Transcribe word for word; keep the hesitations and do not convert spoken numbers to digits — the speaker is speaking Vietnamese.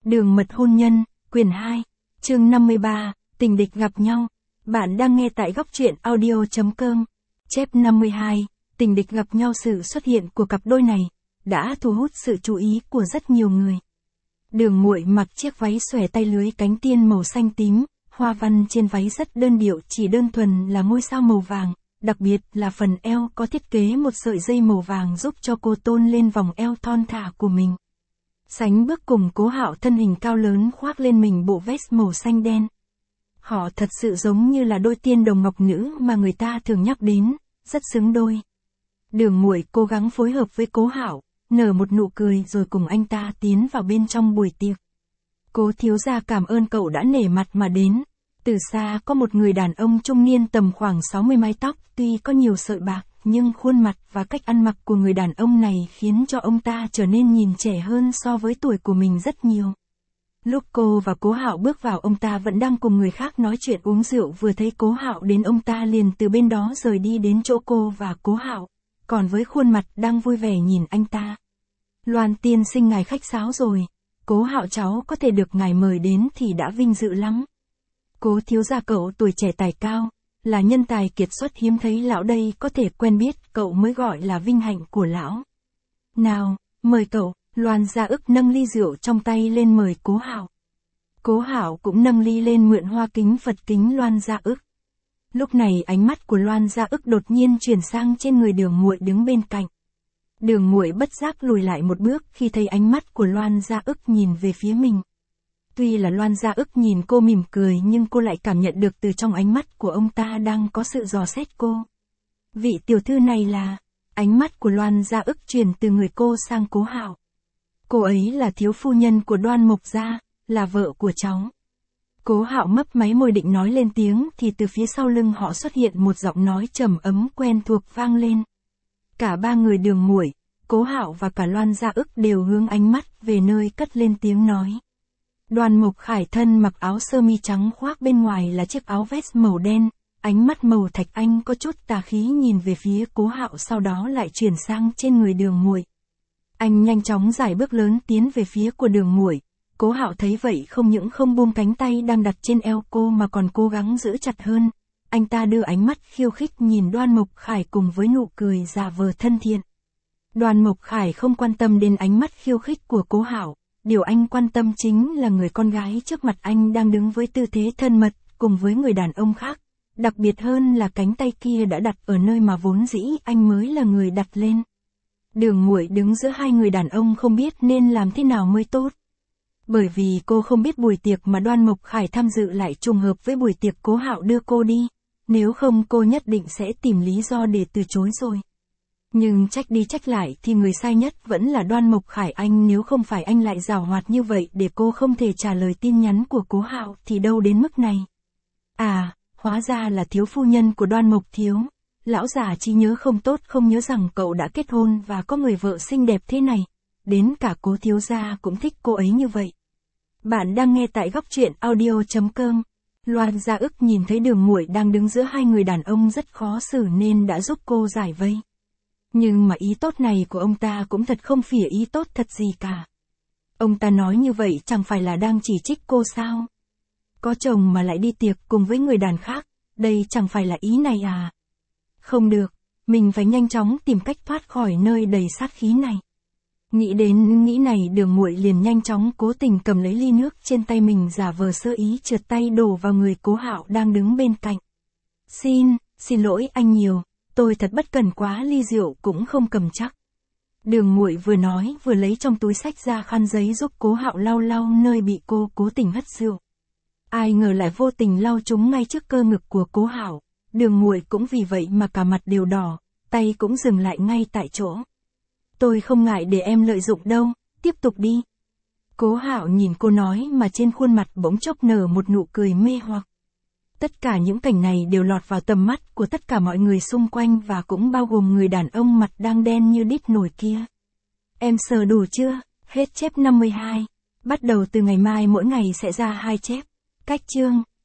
Đường mật hôn nhân, quyển hai, chương năm mươi ba, tình địch gặp nhau. Bạn đang nghe tại góc truyện audio chấm com. Chép năm mươi hai, tình địch gặp nhau. Sự xuất hiện của cặp đôi này đã thu hút sự chú ý của rất nhiều người. Đường Muội mặc chiếc váy xòe tay lưới cánh tiên màu xanh tím, hoa văn trên váy rất đơn điệu, chỉ đơn thuần là ngôi sao màu vàng, đặc biệt là phần eo có thiết kế một sợi dây màu vàng giúp cho cô tôn lên vòng eo thon thả của mình. Sánh bước cùng Cố Hạo, thân hình cao lớn khoác lên mình bộ vest màu xanh đen. Họ thật sự giống như là đôi tiên đồng ngọc nữ mà người ta thường nhắc đến, rất xứng đôi. Đường Muội cố gắng phối hợp với Cố Hạo, nở một nụ cười rồi cùng anh ta tiến vào bên trong buổi tiệc. Cố thiếu gia cảm ơn cậu đã nể mặt mà đến. Từ xa có một người đàn ông trung niên tầm khoảng sáu mươi, mái tóc tuy có nhiều sợi bạc, nhưng khuôn mặt và cách ăn mặc của người đàn ông này khiến cho ông ta trở nên nhìn trẻ hơn so với tuổi của mình rất nhiều. Lúc cô và Cố Hạo bước vào, ông ta vẫn đang cùng người khác nói chuyện uống rượu, vừa thấy Cố Hạo đến ông ta liền từ bên đó rời đi đến chỗ cô và Cố Hạo, còn với khuôn mặt đang vui vẻ nhìn anh ta. Loan tiên sinh, ngài khách sáo rồi. Cố Hạo, cháu có thể được ngài mời đến thì đã vinh dự lắm. Cố thiếu gia cậu tuổi trẻ tài cao, là nhân tài kiệt xuất hiếm thấy, lão đây có thể quen biết cậu mới gọi là vinh hạnh của lão. Nào, mời cậu. Loan Gia Ức nâng ly rượu trong tay lên mời Cố Hạo. Cố Hạo cũng nâng ly lên mượn hoa kính Phật kính Loan Gia Ức. Lúc này ánh mắt của Loan Gia Ức đột nhiên chuyển sang trên người Đường Muội đứng bên cạnh. Đường Muội bất giác lùi lại một bước khi thấy ánh mắt của Loan Gia Ức nhìn về phía mình. Tuy là Loan Gia Ức nhìn cô mỉm cười, nhưng cô lại cảm nhận được từ trong ánh mắt của ông ta đang có sự dò xét cô. Vị tiểu thư này là... Ánh mắt của Loan Gia Ức chuyển từ người cô sang Cố Hạo. Cô ấy là thiếu phu nhân của Đoan Mộc gia, là vợ của cháu. Cố Hạo mấp máy môi định nói lên tiếng thì từ phía sau lưng họ xuất hiện một giọng nói trầm ấm quen thuộc vang lên. Cả ba người Đường Muội, Cố Hạo và cả Loan Gia Ức đều hướng ánh mắt về nơi cất lên tiếng nói. Đoan Mộc Khải thân mặc áo sơ mi trắng, khoác bên ngoài là chiếc áo vest màu đen, ánh mắt màu thạch anh có chút tà khí nhìn về phía Cố Hạo, sau đó lại chuyển sang trên người Đường Muội. Anh nhanh chóng giải bước lớn tiến về phía của Đường Muội. Cố Hạo thấy vậy không những không buông cánh tay đang đặt trên eo cô mà còn cố gắng giữ chặt hơn. Anh ta đưa ánh mắt khiêu khích nhìn Đoan Mộc Khải cùng với nụ cười giả vờ thân thiện. Đoan Mộc Khải không quan tâm đến ánh mắt khiêu khích của Cố Hạo, điều anh quan tâm chính là người con gái trước mặt anh đang đứng với tư thế thân mật cùng với người đàn ông khác. Đặc biệt hơn là cánh tay kia đã đặt ở nơi mà vốn dĩ anh mới là người đặt lên. Đường Muội đứng giữa hai người đàn ông không biết nên làm thế nào mới tốt. Bởi vì cô không biết buổi tiệc mà Đoan Mộc Khải tham dự lại trùng hợp với buổi tiệc Cố Hạo đưa cô đi, nếu không cô nhất định sẽ tìm lý do để từ chối rồi. Nhưng trách đi trách lại thì người sai nhất vẫn là Đoan Mộc Khải, anh nếu không phải anh lại giảo hoạt như vậy để cô không thể trả lời tin nhắn của Cố Hạo thì đâu đến mức này. À, hóa ra là thiếu phu nhân của Đoan Mộc thiếu. Lão già trí nhớ không tốt, không nhớ rằng cậu đã kết hôn và có người vợ xinh đẹp thế này. Đến cả Cố thiếu gia cũng thích cô ấy như vậy. Bạn đang nghe tại góc truyện audio chấm com. Loan Gia Ức nhìn thấy Đường Muội đang đứng giữa hai người đàn ông rất khó xử nên đã giúp cô giải vây. Nhưng mà ý tốt này của ông ta cũng thật không phỉa ý tốt thật gì cả. Ông ta nói như vậy chẳng phải là đang chỉ trích cô sao? Có chồng mà lại đi tiệc cùng với người đàn khác, đây chẳng phải là ý này à? Không được, mình phải nhanh chóng tìm cách thoát khỏi nơi đầy sát khí này. Nghĩ đến nghĩ này, Đường Muội liền nhanh chóng cố tình cầm lấy ly nước trên tay mình, giả vờ sơ ý trượt tay đổ vào người Cố Hạo đang đứng bên cạnh. Xin, xin lỗi anh nhiều, tôi thật bất cẩn quá, ly rượu cũng không cầm chắc. Đường Muội vừa nói vừa lấy trong túi xách ra khăn giấy giúp Cố Hạo lau lau nơi bị cô cố tình hất rượu. Ai ngờ lại vô tình lau trúng ngay trước cơ ngực của Cố Hạo. Đường Muội cũng vì vậy mà cả mặt đều đỏ, tay cũng dừng lại ngay tại chỗ. Tôi không ngại để em lợi dụng đâu, tiếp tục đi. Cố Hạo nhìn cô nói mà trên khuôn mặt bỗng chốc nở một nụ cười mê hoặc. Tất cả những cảnh này đều lọt vào tầm mắt của tất cả mọi người xung quanh và cũng bao gồm người đàn ông mặt đang đen như đít nổi kia. Em sờ đủ chưa? Hết chép năm mươi hai. Bắt đầu từ ngày mai mỗi ngày sẽ ra hai chép. Cách chương.